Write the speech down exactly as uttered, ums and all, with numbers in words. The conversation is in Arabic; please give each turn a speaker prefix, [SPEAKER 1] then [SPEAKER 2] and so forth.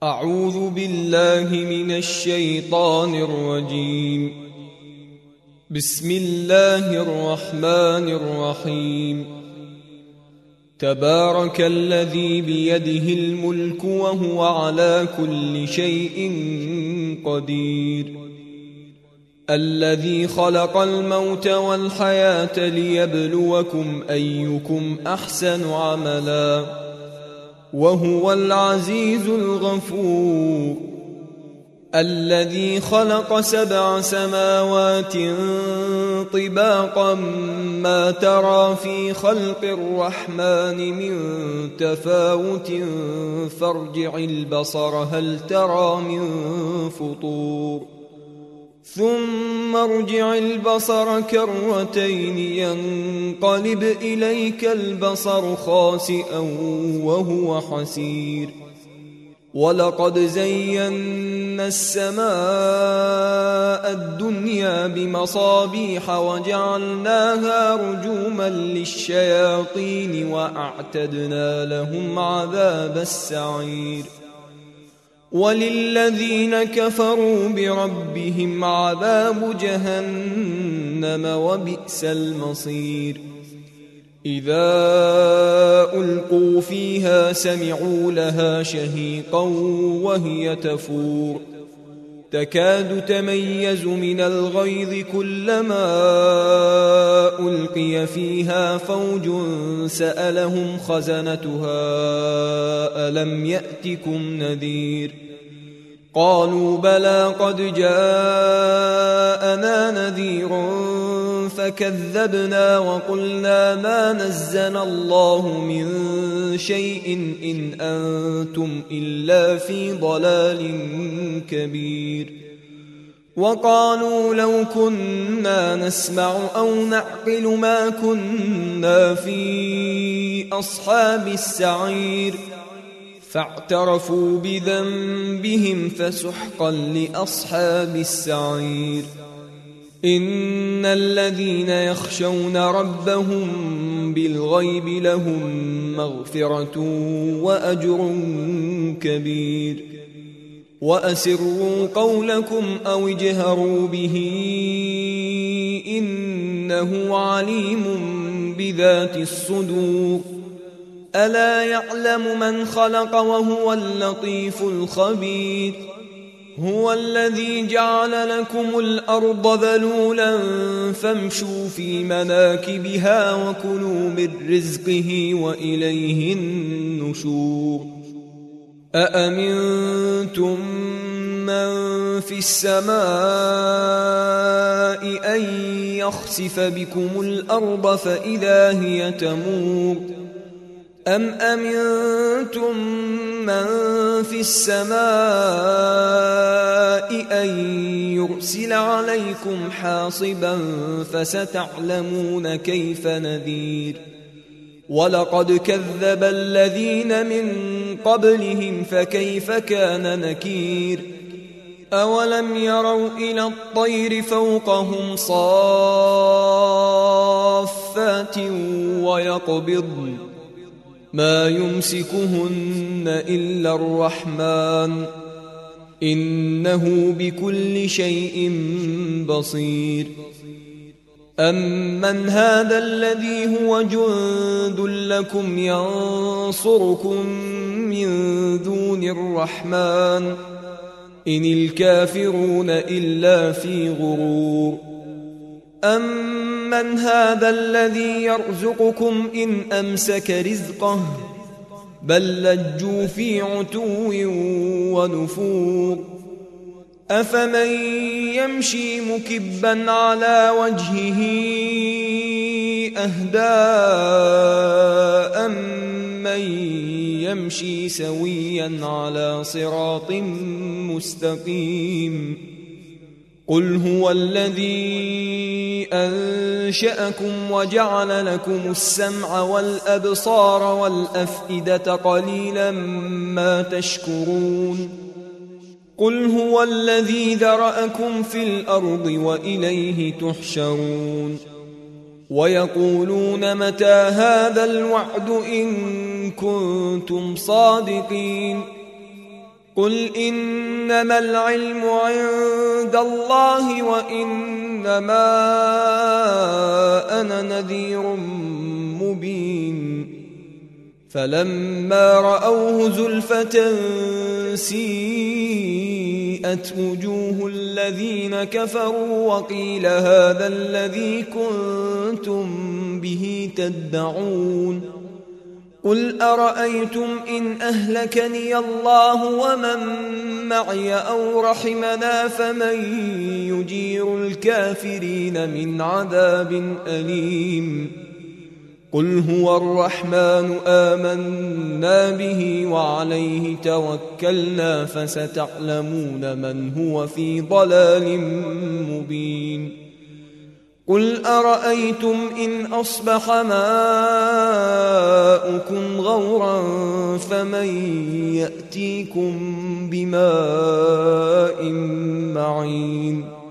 [SPEAKER 1] أعوذ بالله من الشيطان الرجيم. بسم الله الرحمن الرحيم. تبارك الذي بيده الملك وهو على كل شيء قدير. الذي خلق الموت والحياة ليبلوكم أيكم أحسن عملا وهو العزيز الغفور. الذي خلق سبع سماوات طباقا ما ترى في خلق الرحمن من تفاوت فارجع البصر هل ترى من فطور ثم ارجع البصر كرتين ينقلب إليك البصر خاسئا وهو حسير. ولقد زينا السماء الدنيا بمصابيح وجعلناها رجوما للشياطين وأعتدنا لهم عذاب السعير. وللذين كفروا بربهم عذاب جهنم وبئس المصير. إذا ألقوا فيها سمعوا لها شهيقا وهي تفور تكاد تميز من الغيظ كلما ألقي فيها فوج سألهم خزنتها ألم يأتكم نذير قالوا بلى قد جاءنا نذير فكذبنا وقلنا ما نزل الله من شيء إن أنتم إلا في ضلال كبير. وقالوا لو كنا نسمع أو نعقل ما كنا في أصحاب السعير فاعترفوا بذنبهم فسحقا لأصحاب السعير. إن الذين يخشون ربهم بالغيب لهم مغفرة وأجر كبير. وأسروا قولكم أو اجهروا به إنه عليم بذات الصدور. ألا يعلم من خلق وهو اللطيف الخبير. هو الذي جعل لكم الأرض ذلولا فامشوا في مناكبها وكلوا من رزقه وإليه النشور. أأمنتم من في السماء أن يخسف بكم الأرض فإذا هي تمور أم أمنتم من في السماء أن يرسل عليكم حاصبا فستعلمون كيف نذير. ولقد كذب الذين من قبلهم فكيف كان نكير. أولم يروا إلى الطير فوقهم صافات ويقبضن ما يمسكهن إلا الرحمن إنه بكل شيء بصير. أمن هذا الذي هو جند لكم ينصركم من دون الرحمن إن الكافرون إلا في غرور. أمن هذا الذي يرزقكم إن أمسك رزقه بل لجوا في عتو ونفور. أفمن يمشي مكبا على وجهه أهدى أمن يمشي سويا على صراط مستقيم. قل هو الذي أنشأكم وجعل لكم السمع والأبصار والأفئدة قليلا ما تشكرون. قل هو الذي ذرأكم في الأرض وإليه تحشرون. ويقولون متى هذا الوعد إن كنتم صادقين قل إنما العلم عند الله وإنما أنا نذير مبين فلما رأوه زلفة سيئت وجوه الذين كفروا وقيل هذا الذي كنتم به تدعون قل أرأيتم إن أهلكني الله ومن معي أو رحمنا فمن يجير الكافرين من عذاب أليم قل هو الرحمن آمنا به وعليه توكلنا فستعلمون من هو في ضلال مبين قل أرأيتم إن أصبح ماؤكم غورا فمن يأتيكم بماء معين